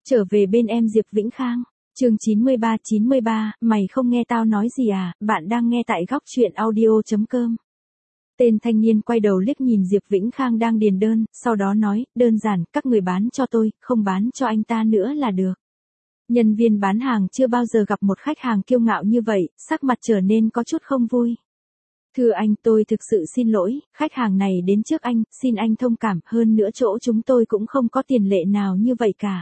Trở về bên em Diệp Vĩnh Khang. Chương 93, mày không nghe tao nói gì à? Bạn đang nghe tại góc truyện audio.com. Tên thanh niên quay đầu liếc nhìn Diệp Vĩnh Khang đang điền đơn, sau đó nói, đơn giản, các người bán cho tôi, không bán cho anh ta nữa là được. Nhân viên bán hàng chưa bao giờ gặp một khách hàng kiêu ngạo như vậy, sắc mặt trở nên có chút không vui. Thưa anh, tôi thực sự xin lỗi, khách hàng này đến trước anh, xin anh thông cảm, hơn nữa chỗ chúng tôi cũng không có tiền lệ nào như vậy cả.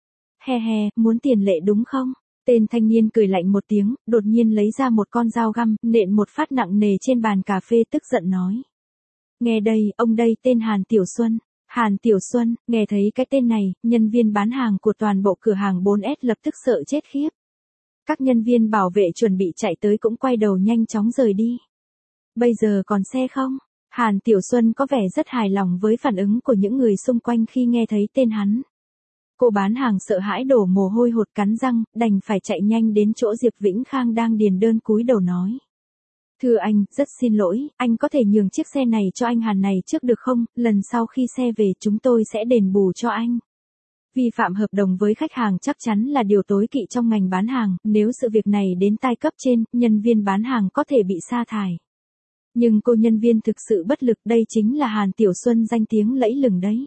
He he, muốn tiền lệ đúng không? Tên thanh niên cười lạnh một tiếng, đột nhiên lấy ra một con dao găm, nện một phát nặng nề trên bàn cà phê tức giận nói. Nghe đây, ông đây tên Hàn Tiểu Xuân. Hàn Tiểu Xuân, nghe thấy cái tên này, nhân viên bán hàng của toàn bộ cửa hàng 4S lập tức sợ chết khiếp. Các nhân viên bảo vệ chuẩn bị chạy tới cũng quay đầu nhanh chóng rời đi. Bây giờ còn xe không? Hàn Tiểu Xuân có vẻ rất hài lòng với phản ứng của những người xung quanh khi nghe thấy tên hắn. Cô bán hàng sợ hãi đổ mồ hôi hột cắn răng, đành phải chạy nhanh đến chỗ Diệp Vĩnh Khang đang điền đơn cúi đầu nói. Thưa anh, rất xin lỗi, anh có thể nhường chiếc xe này cho anh Hàn này trước được không? Lần sau khi xe về chúng tôi sẽ đền bù cho anh. Vi phạm hợp đồng với khách hàng chắc chắn là điều tối kỵ trong ngành bán hàng, nếu sự việc này đến tai cấp trên, nhân viên bán hàng có thể bị sa thải. Nhưng cô nhân viên thực sự bất lực, đây chính là Hàn Tiểu Xuân danh tiếng lẫy lừng đấy.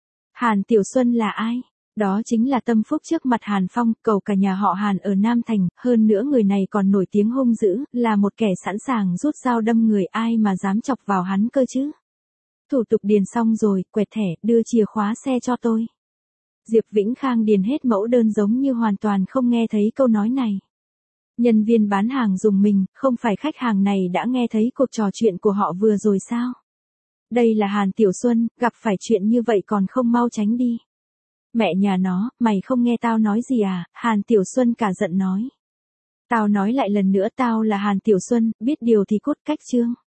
Hàn Tiểu Xuân là ai? Đó chính là tâm phúc trước mặt Hàn Phong, cầu cả nhà họ Hàn ở Nam Thành, hơn nữa người này còn nổi tiếng hung dữ, là một kẻ sẵn sàng rút dao đâm người, ai mà dám chọc vào hắn cơ chứ. Thủ tục điền xong rồi, quẹt thẻ, đưa chìa khóa xe cho tôi. Diệp Vĩnh Khang điền hết mẫu đơn giống như hoàn toàn không nghe thấy câu nói này. Nhân viên bán hàng rùng mình, không phải khách hàng này đã nghe thấy cuộc trò chuyện của họ vừa rồi sao? Đây là Hàn Tiểu Xuân, gặp phải chuyện như vậy còn không mau tránh đi. Mẹ nhà nó, mày không nghe tao nói gì à? Hàn Tiểu Xuân cả giận nói. Tao nói lại lần nữa, tao là Hàn Tiểu Xuân, biết điều thì cút cách chương.